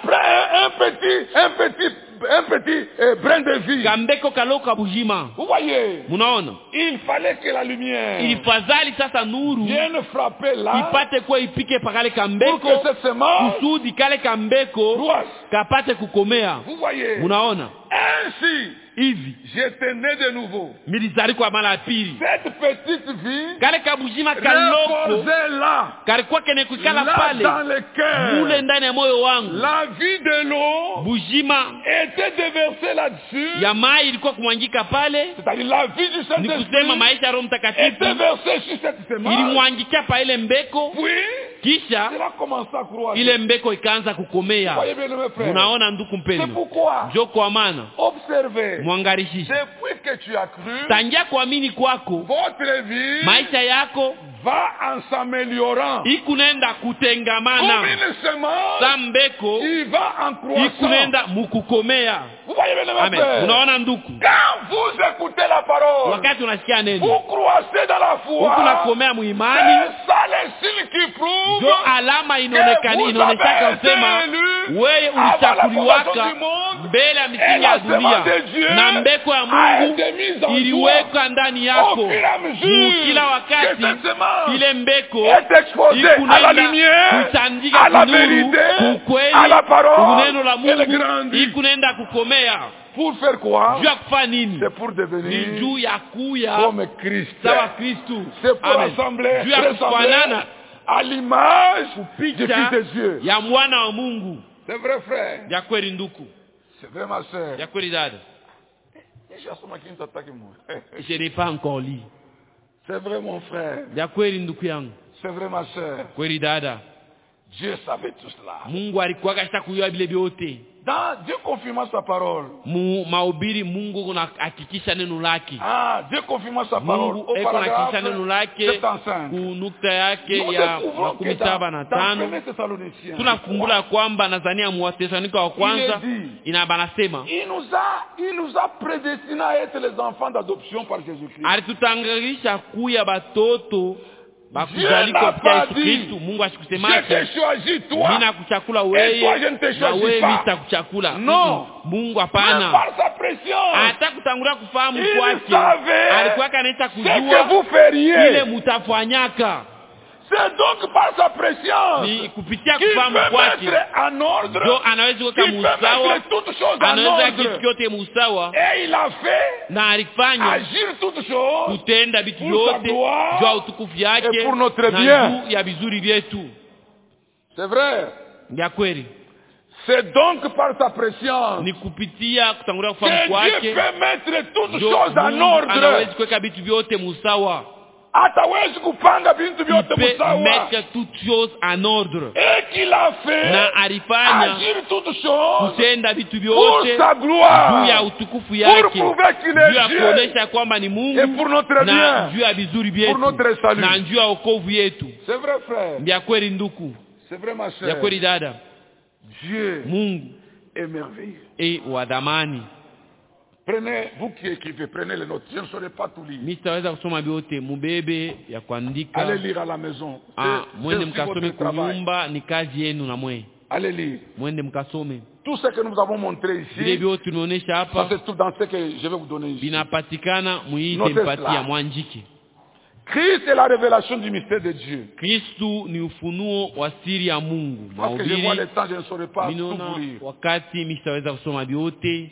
Un petit brin de vie. Kambeko kaloko kabujima. Vous voyez, munaona, il fallait que la lumière ilifadhali sasa nuru vienne frapper là, ipate kwa ipike pakale kambeko, pour que cette semence kusudi kale kambeko kapate kukomea. Vous voyez, munaona, ainsi hivi j'étais né de nouveau. Milizari kwa mara pili. Cette petite vie kale kabujima kaloko là, kalikuwa kene kukala pale dans le cœur, mule ndani ya moyo wangu. La vie de l'eau bujima était déversée là-dessus. Ya mai ilikuwa kumwangika pale. C'est-à-dire la vie du Saint-Esprit. Nikusema maisha ya Roho Mtakatifu était versée sur cette semence. Ilimwangikia pa ile mbeko. Puis kisha ile mbeko ikaanza kukomea. Unaona ndugu mpendwa, ndio kwa maana mwangarishishe, depuis que tu as cru, tangia kuamini kwako, votre vie maisha yako va en s'améliorant. Ikunenda kutengamana. Comme une semence, sambeko il va en croissant. Ikunenda mukukomea. Vous voyez bien, amen. Unaona ndugu, quand vous écoutez la parole, wakati unasikia neno, vous croissez dans la foi. Unakomea muimani. C'est ça les signes qui prouvent. Jo alama inaonekana usema wewe ulichakuliwaka mbele ya misingi ya dunia, na mbeko ya Mungu iliwekwa ndani yako. Kila wakati ile mbeko ikunenda kutandika kunuru, kukweli, kuneno la Mungu ikunenda kukomea. Pour faire quoi? C'est pour devenir comme Christ. C'est pour assembler à l'image du Fils de Dieu. C'est vrai, frère. C'est vrai, ma soeur. Je n'ai pas encore lu. C'est vrai, mon frère. C'est vrai, ma soeur. Dieu savait tout cela. Mungu alikuwa kasha kujua vile vyote. Dans Dieu confirmant sa parole. Mahubiri Mungu hakikisha neno lake. Dieu confirmant sa parole. Mungu hakikisha neno lake kunukta yake ya 75. Tunafungula kwamba Nazania Muwathesalonika wa kwanza inabanasema. Il nous a prédestinés à être les enfants d'adoption par Jésus-Christ. Alitutangarisha kuya batoto bakuzalika kwa Yesu Kristo. Mungu asikusemaje? Mimi nakuchakula wewe na wewe nitakuchakula. No. Mungu hapana. Hata kutangulia kufahamu kwake alikuwa kanaita kujua ile mutafanyaka. C'est donc par sa préscience ni kupitia kufahamu kwake ndio anaweza kuweka musawa, anaweza kitu yote musawa, et il a fait na alifanya agir toutes choses kutenda vitu vyote juu utukufu yake na juu ya vizuri vyetu. C'est vrai. Ya kweli. C'est donc par sa préscience ni kupitia kutangulia kufahamu kwake Dieu peut mettre toutes choses en ordre. Anaweza kuweka vitu vyote musawa. Atawezi kupanga vitu vyote musawa. Mettre toutes choses en ordre. Et qu'il a fait na alifanya agir toutes choses kutenda vitu vyote pour sa gloire, juu ya utukufu yake, pour prouver qu'il est Dieu, kuonesha kwamba ni Mungu, et pour notre bien, juu ya vizuri vyetu, pour notre salut, na juu ya wokovu yetu. C'est vrai frère. Ndio kweli ndugu. C'est vrai ma sœur. Ndio kweli dada. Dieu Mungu est merveilleux. Et wa damani. Prenez, vous qui écrivez, prenez les notes. Je ne saurais pas tout lire. Mistaweza kusoma vyote mubebe ya kuandika. Allez lire à la maison. Mwende mkasome kunyumba, ni kazi yenu na mwe. Allez lire. Mwende mkasome. Tout ce que nous avons montré ici, ça c'est tout dans ce que je vais vous donner ici. Binapatikana muite mpatia mwanjiki. Christ est la révélation du mystère de Dieu. Kristu ni ufunuo wa siri ya Mungu. Parce que je vois le temps, je ne saurais pas tout vous lire. Wakati mistaweza kusoma vyote.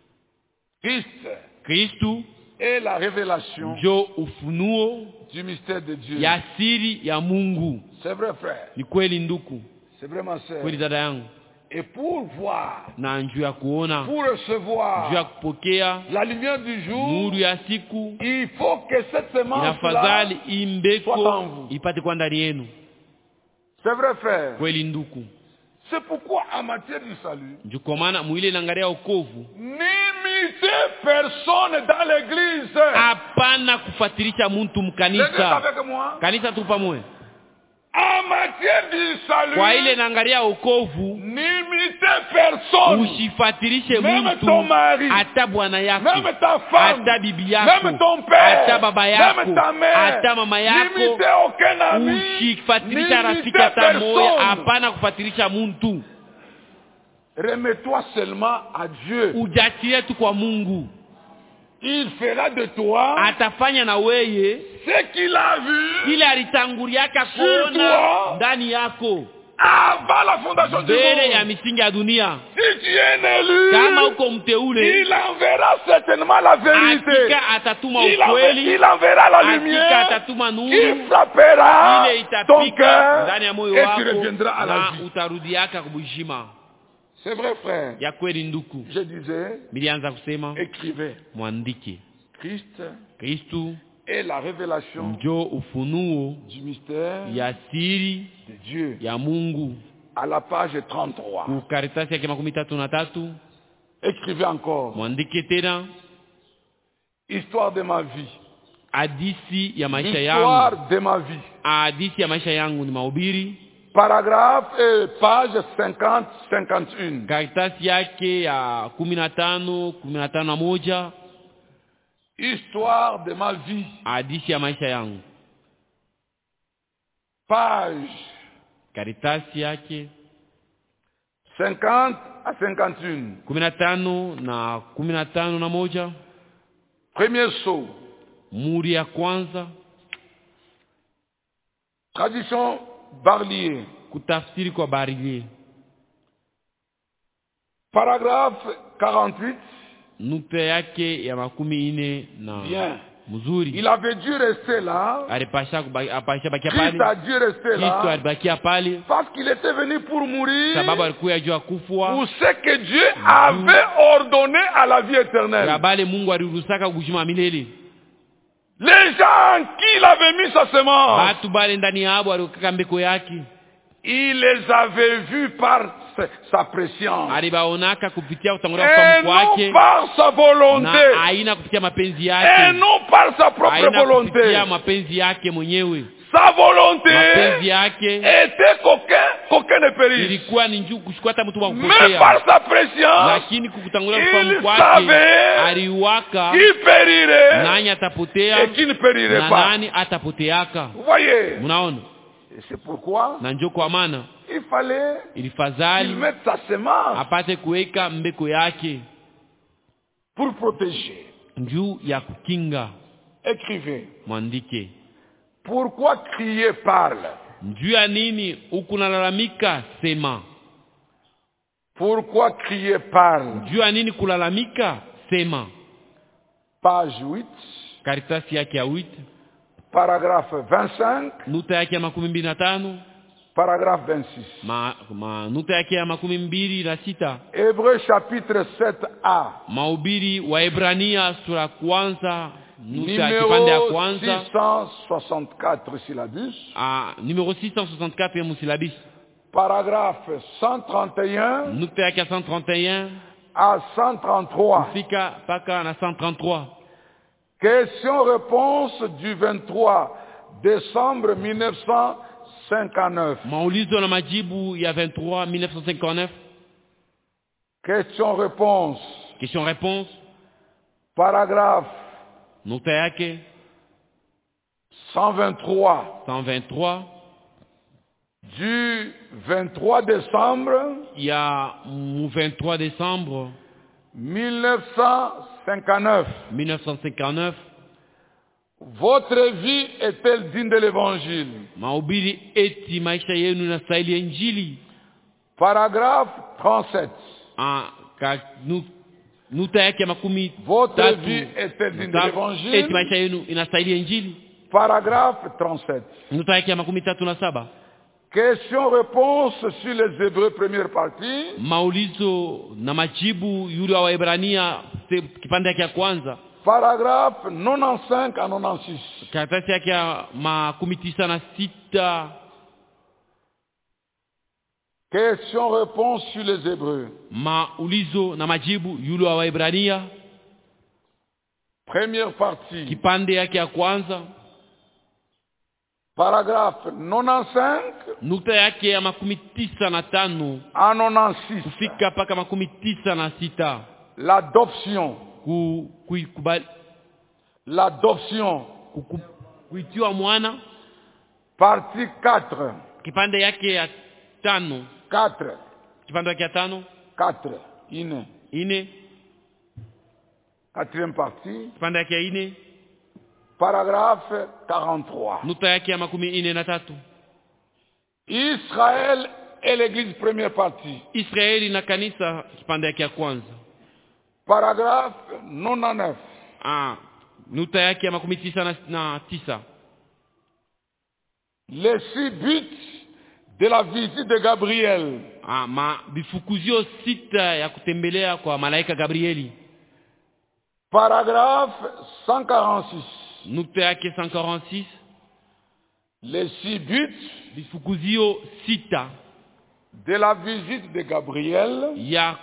Kristu est la révélation ndio ufunuo du mystère de Dieu. Ya siri ya Mungu. C'est vrai frère. Ni kweli nduku. C'est vrai ma sœur. Kweli dada yangu. Et pour voir, na njuu ya kuona, pour recevoir njuu ya kupokea la lumière du jour, nuru ya siku, il faut que cette semence inafadhali imbeko ipate kwa ndani yenu. C'est vrai frère. Kweli nduku. C'est pourquoi en matière du salut, ndio maana mwile inaangalia wokovu, n'imitez personne dans l'église. Hapana kufuatilisha mtu mkanisa. Kanisa tu pamoja. En matière du salut, kwa ile inaangalia wokovu, n'imitez personne. Usifuatilishe mtu, hata bwana yako, même ta femme, hata bibi yako, même ton père, hata baba yako, même ta mère, hata mama yako. N'imitez aucun ami. Usifuatilisha rafiki hata moja, hapana kufuatilisha mtu. Remets-toi seulement à Dieu. Ujatie tu kwa Mungu. Il fera de toi atafanya na weye ce qu'il a vu ile alitanguliaka kuona ndani yako avant la fondation du monde, ya misingi ya dunia. Si tu es élu, kama uko mteule, il enverra certainement la vérité. Hakika atatuma ukweli, il enverra la lumière. Hakika atatuma nuru qui frappera ile ton cœur ndani ya moyo et wako, tu reviendras à la vie. Utarudiaka kubujima. C'est vrai frère. Ya kweli nduku. Je disais, milianza kusema, écrivez. Mwandike. Kristu est la révélation ndio ufunuo du mystère ya siri de Dieu. Ya Mungu. À la page 33. Ku karatasi yake 33. Écrivez encore. Mwandike tena. Histoire de ma vie. Hadithi ya maisha yangu. Histoire de ma vie. Hadithi ya maisha yangu ni mahubiri. Paragraphe page 50-51. Karatasi yake ya 15 Histoire de ma vie. Hadithi ya maisha yangu. Page. Karatasi yake 50 à 51. 15 Premier saut. Muri ya kwanza. Tradition Barlier. Kutafsiri kwa Barlier. Paragraphe 48. Nukta yake ya 40 na bien. Mzuri. Il avait dû rester là. Christ a dû rester là. Parce qu'il était venu pour mourir. Pour ce que Dieu avait ordonné à la vie éternelle. Les gens qui il avait mis sa semence. il les avait vus par sa pression. Et non par sa volonté. Et non par sa propre volonté. Sa volonté était qu'aucun ne périsse. Mais par sa pression, il savait qui périrait et qui ne périrait pas. Vous voyez? Et c'est pourquoi il fallait qu'il mette sa semence pour protéger. Écrivez. Pourquoi crier parle? Pourquoi crier parle? Page 8. Paragraphe 25. Paragraphe 26. Hébreux chapitre 7a. Numéro 664 syllabus. Numéro 664 Paragraphe 131 à 133. Question-réponse du 23 décembre 1959. Question-réponse. Paragraphe 123. Du 23 décembre. 1959. Votre vie est-elle digne de l'évangile? Paragraphe 37. Votre vie est-elle digne de l'évangile? Paragraphe 37. Question-réponse sur les Hébreux, première partie. Paragraphe 95 à 96. Question-réponse sur les Hébreux. Première partie. Paragraphe 95 à 96. L'adoption. Partie 4. 4. Ine. Quatrième partie. Paragraphe 43. Israël et l'église, première partie. Paragraphe 99. Les 6 buts de la visite de Gabriel. Paragraphe 146. Les 6 buts de la visite de Gabriel.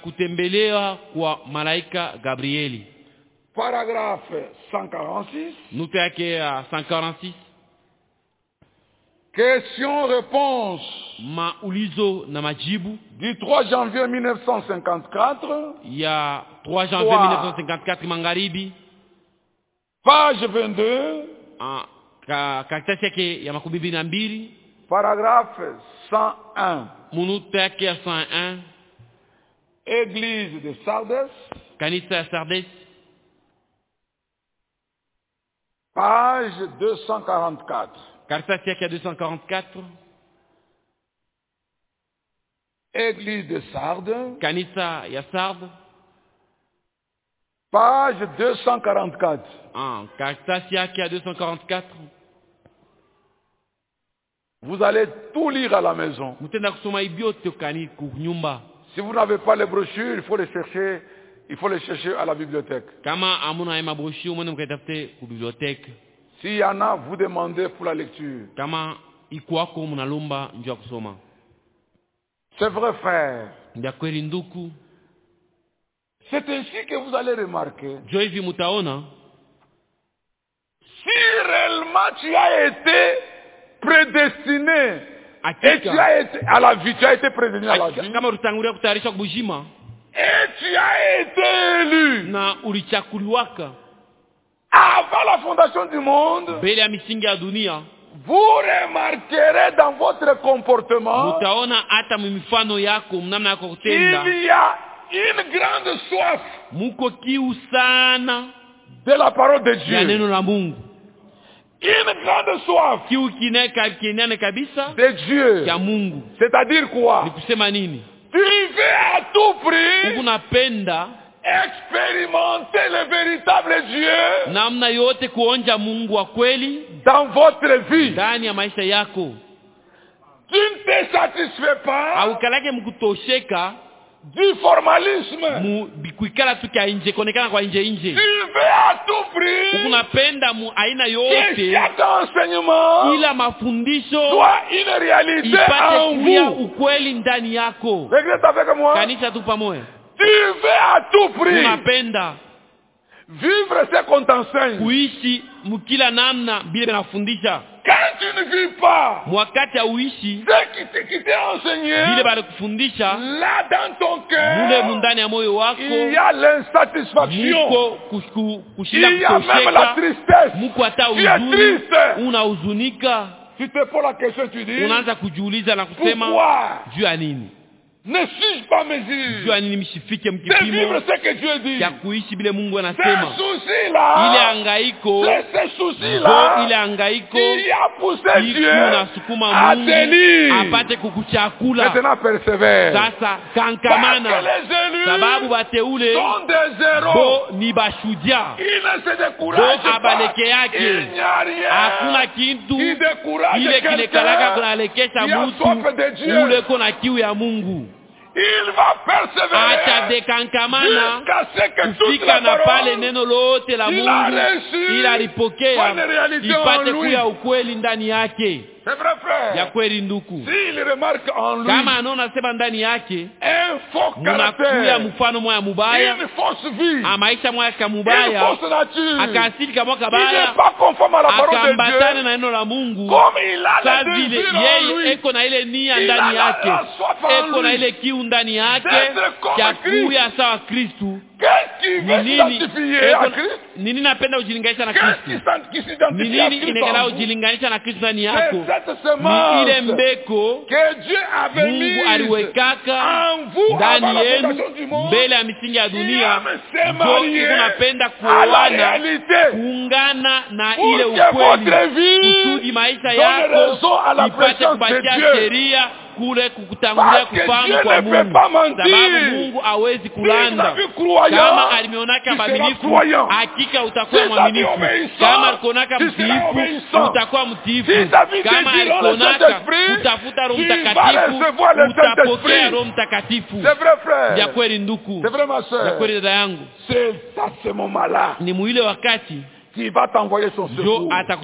Paragraphe 146. Question-réponse du 3 janvier 1954. Page 22. Paragraphe 101. Église de Sardes. Page 244. Église de Sardes. Page 244. Vous allez tout lire à la maison. Si vous n'avez pas les brochures, il faut les chercher à la bibliothèque. S'il y en a, vous demandez pour la lecture. C'est vrai, frère. Ndia kweli nduku. C'est ainsi que vous allez remarquer. Jo hivi mutaona. Si réellement tu as été prédestiné et tu as été à la vie, tu as été prédestiné à la vie. Kama ulitangulia kutayarisha kubujima. Et tu as été élu. Na ulichakuliwaka. Avant la fondation du monde. Mbele ya misingi ya dunia. Vous remarquerez dans votre comportement. Mutaona hata mifano yako, mnamna yako kutenda. Il y a une grande soif. Muko kiu sana de la parole de Dieu. Ya neno la Mungu. Une grande soif. Kiu kinene kabisa de Dieu. Ya Mungu. C'est-à-dire quoi? Ni kusema nini? Tu veux à tout prix. Unapenda expérimenter le véritable Dieu. Namna yote kuonja Mungu wa kweli dans votre vie. Ndani ya maisha yako. Tu ne te satisfais pas. Haukalake mkutosheka du formalisme. Kuikala tu kwa nje, konekana kwa nje. Tu veux à tout prix. Unapenda aina yote. Chaque enseignement. Ila mafundisho. Soit une réalité en vous. Ukweli ndani yako. L'église avec moi. Kanisa tu pamoja. Tu veux à tout prix. Unapenda vivre ce qu'on t'enseigne. Kuishi mkila namna bila binafundisha. Quand tu ne vis pas wakati hauishi ce qui t'est enseigné, bila bali kufundisha, là dans ton cœur, mule mundani ya moyo wako, il y a l'insatisfaction. Muko kushinda il y a même la tristesse. Muko hata tu es triste. Unahuzunika. Tu te poses la question, tu dis, unaanza kujiuliza na kusema juu ya nini? Ne suis pas mesure. Juu ya nini msifike mkipimo? De vivre ce que Dieu dit. Ya kuishi bile Mungu anasema. Ce souci là. Ile hangaiko. Ce souci là. Ile hangaiko. Qui a poussé Dieu à tenir. Apate kukuchakula. Maintenant persévère. Sasa kankamana. Parce que les élus sababu bateule sont des héros. Bo ni bashuja. Ils ne se découragent pas. Abaleke yake. Il n'y a rien. Hakuna kintu. Qui décourage ile kinekalaka kunalekesha mtu. Ule kona kiu ya Mungu. Il va persévérer jusqu'à ce que toute la parole qu'il a reçue soit une réalité en lui. C'est vrai, frère. Ya kweli nduku. S'il remarque en lui kama anaona sema ndani yake un faux caractère, mfano moya mubaya, une fausse vie, maisha moya kamubaya, une fausse nature, akasili kama kabaya, il n'est pas conforme à la parole de Dieu, na neno la Mungu, comme il a le désir en lui, eko na ile nia ndani yake, eko na ile kiu ndani yake ya kuya sawa Kristu. Qu'est-ce qui veut s'identifier à Christ? Nini napenda ujilinganisha na Kristo? Nini inekala ujilinganisha na Kristo ndani yako? Ni ile mbeko Mungu aliwekaka ndani yenu mbele ya misingi ya dunia. Ndio unapenda kuoana, kuungana na ile ukweli, kusudi maisha yako ipate kubakia sheria kule kukutangulia kufahamu kwa Mungu. Sababu Mungu hawezi kulanda. Kama alimeonaka mwaminifu, hakika utakuwa mwaminifu. Kama alikonaka mtiifu, utakuwa mtiifu. Kama alikonaka utafuta Roho Mtakatifu, utapokea Roho Mtakatifu. Ya kweli nduku, ya kweli dada yangu, ni muile wakati qui va t'envoyer son secours.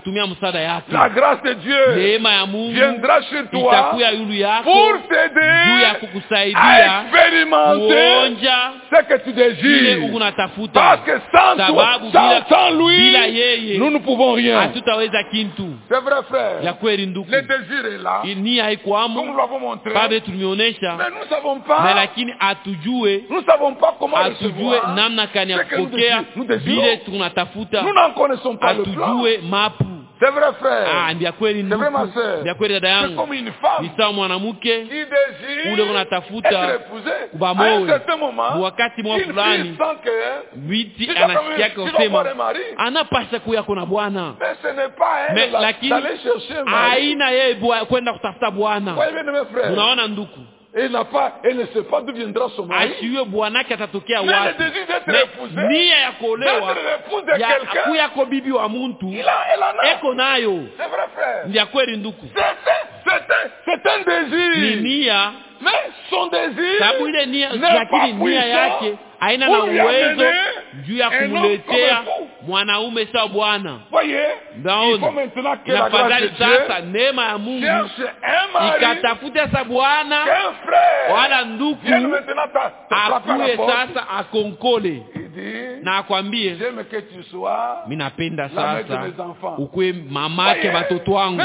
La grâce de Dieu viendra sur toi pour t'aider à expérimenter ce que tu désires. Parce que sans toi, sans lui, nous ne pouvons rien. C'est vrai, frère. Le désir est là. Comme nous l'avons montré. Mais nous ne savons pas. Nous ne savons pas comment recevoir ce que nous désirons. Nous n'en connaissons pas le plan. C'est vrai, frère. C'est vrai, ma soeur. C'est comme une femme qui désire être épousée. À un certain moment, une fille sent que tu dois un mari. Mais ce n'est pas elle d'aller chercher un mari. Voyez bien, mes frères. Elle ne sait pas d'où viendra son mari. Mais le désir d'être épousé, d'être l'épouse de quelqu'un, elle en a. C'est vrai, frère. C'est un désir. Mais son désir n'est pas puissant haina na uwezo juu ya kumletea mwanaume sawa bwana. Voyez, il faut maintenant que la grâce de Dieu neema ya Mungu cherche un mari, ikatafuta sa bwana qu'un frère wala ndugu akuye sasa akonkole na akwambie, mimi napenda sasa ukwe mamake watoto wangu.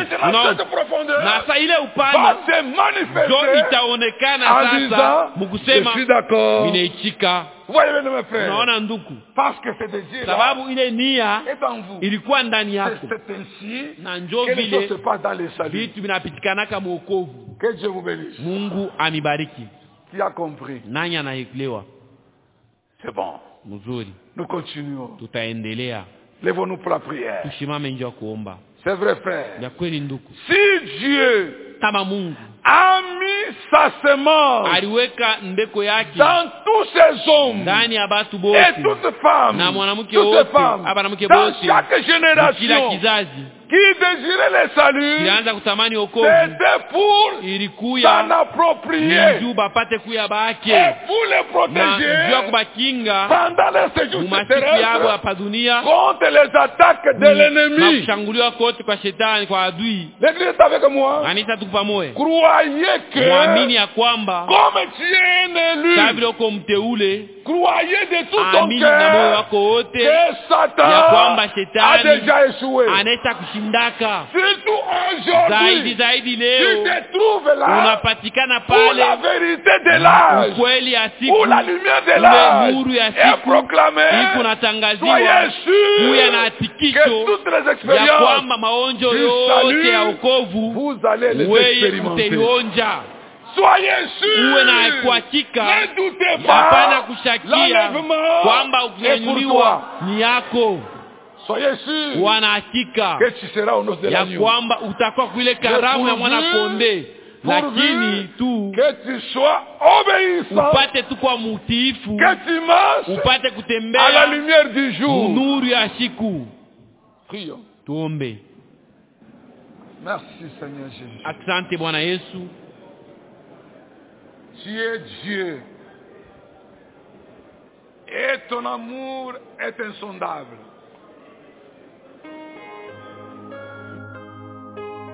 Na sasa ile upana ndio itaonekana sasa mkusema mimi naichika. Unaona ndugu, sababu ile nia ilikuwa ndani yako, na njoo vile vitu vinapitikana kama wokovu. Mungu anibariki. Nani anaelewa? C'est bon. Mzuri. Nous continuons. Tutaendelea. Lèvons-nous pour la prière. Tusimame nje kuomba. C'est vrai, frère. Ya kweli ndugu. Si Dieu kama Mungu a mis sa semence aliweka ndeko yake dans tous ces hommes ndani ya watu wote et toutes femmes na mwanamke wote abanamke dans chaque génération, kila kizazi qui désirait le salut, kilianza kutamani wokovu, c'était pour s'en approprier juu bapate kuya bake et pour les protéger juu kubakinga pendant les séjours terrestres contre les attaques de l'ennemi. Na kushambuliwa kote kwa shetani, kwa adui. L'église est avec moi. Kanisa tuko pamoja. Croyez que muamini ya kwamba comme tu es un élu, kabla uko mteule, croyez de tout ton cœur na moyo wako wote que Satan ya kwamba shetani a déjà échoué. Anaweza kushindaka. Surtout aujourd'hui, zaidi leo tu te trouves là unapatikana où pale la vérité de l'âge, ukweli ya siku, où la lumière de l'âge est proclamée. Soyez sûr que toutes les expériences du salut, vous allez les expérimenter. Soyez sûr, ne doutez pas, l'enlèvement est pour toi. Soyez sûr que tu seras au nom de l'agneau. Lakini tu que tu sois obéissant, upate tu kwa mutiifu, que tu marches upate kutembea à la lumière du jour, nuru ya siku. Prions. Tuombe. Merci Seigneur Jésus. Asante Bwana Yesu. Tu es Dieu et ton amour est insondable.